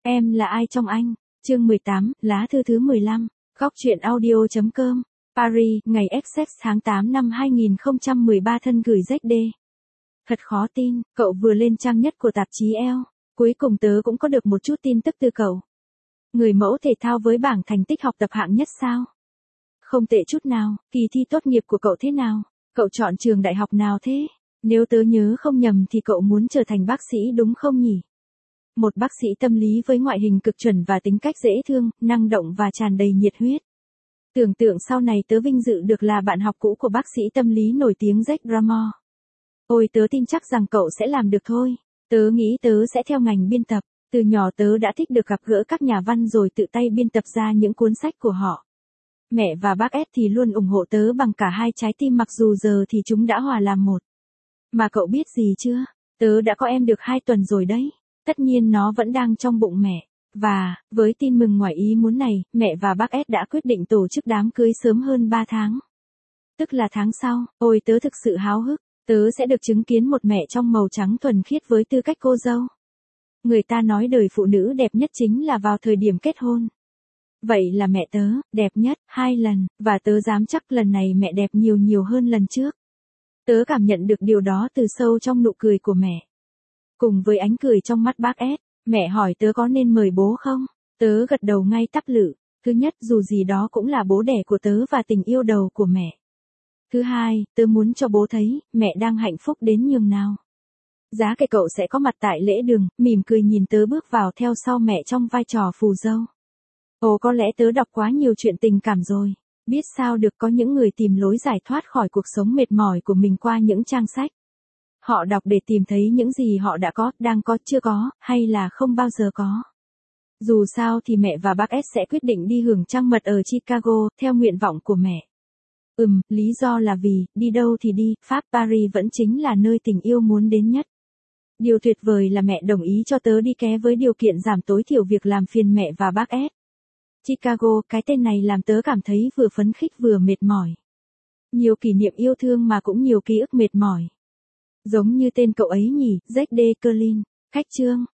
Em là ai trong anh? Chương 18, lá thư thứ 15. Góc truyện audio.com. Paris, ngày XX tháng 8 năm 2013 thân gửi ZD. Thật khó tin, cậu vừa lên trang nhất của tạp chí Elle. Cuối cùng tớ cũng có được một chút tin tức từ cậu. Người mẫu thể thao với bảng thành tích học tập hạng nhất sao? Không tệ chút nào, kỳ thi tốt nghiệp của cậu thế nào? Cậu chọn trường đại học nào thế? Nếu tớ nhớ không nhầm thì cậu muốn trở thành bác sĩ đúng không nhỉ? Một bác sĩ tâm lý với ngoại hình cực chuẩn và tính cách dễ thương, năng động và tràn đầy nhiệt huyết. Tưởng tượng sau này tớ vinh dự được là bạn học cũ của bác sĩ tâm lý nổi tiếng Jack Bramore. Ôi tớ tin chắc rằng cậu sẽ làm được thôi. Tớ nghĩ tớ sẽ theo ngành biên tập. Từ nhỏ tớ đã thích được gặp gỡ các nhà văn rồi tự tay biên tập ra những cuốn sách của họ. Mẹ và bác Ed thì luôn ủng hộ tớ bằng cả hai trái tim mặc dù giờ thì chúng đã hòa làm một. Mà cậu biết gì chưa? Tớ đã có em được 2 tuần rồi đấy. Tất nhiên nó vẫn đang trong bụng mẹ. Và, với tin mừng ngoài ý muốn này, mẹ và bác Ed đã quyết định tổ chức đám cưới sớm hơn 3 tháng. Tức là tháng sau, ôi tớ thực sự háo hức, tớ sẽ được chứng kiến một mẹ trong màu trắng thuần khiết với tư cách cô dâu. Người ta nói đời phụ nữ đẹp nhất chính là vào thời điểm kết hôn. Vậy là mẹ tớ, đẹp nhất, 2 lần, và tớ dám chắc lần này mẹ đẹp nhiều hơn lần trước. Tớ cảm nhận được điều đó từ sâu trong nụ cười của mẹ. Cùng với ánh cười trong mắt bác Ed, mẹ hỏi tớ có nên mời bố không? Tớ gật đầu ngay tắp lự. Thứ nhất, dù gì đó cũng là bố đẻ của tớ và tình yêu đầu của mẹ. Thứ hai, tớ muốn cho bố thấy, mẹ đang hạnh phúc đến nhường nào. Giá kệ cậu sẽ có mặt tại lễ đường, mỉm cười nhìn tớ bước vào theo sau mẹ trong vai trò phù dâu. Ồ có lẽ tớ đọc quá nhiều chuyện tình cảm rồi. Biết sao được có những người tìm lối giải thoát khỏi cuộc sống mệt mỏi của mình qua những trang sách. Họ đọc để tìm thấy những gì họ đã có, đang có, chưa có, hay là không bao giờ có. Dù sao thì mẹ và bác S sẽ quyết định đi hưởng trăng mật ở Chicago, theo nguyện vọng của mẹ. Lý do là vì, đi đâu thì đi, Pháp Paris vẫn chính là nơi tình yêu muốn đến nhất. Điều tuyệt vời là mẹ đồng ý cho tớ đi ké với điều kiện giảm tối thiểu việc làm phiền mẹ và bác S. Chicago, cái tên này làm tớ cảm thấy vừa phấn khích vừa mệt mỏi. Nhiều kỷ niệm yêu thương mà cũng nhiều ký ức mệt mỏi. Giống như tên cậu ấy nhỉ, ZD Curlin. Khách chương.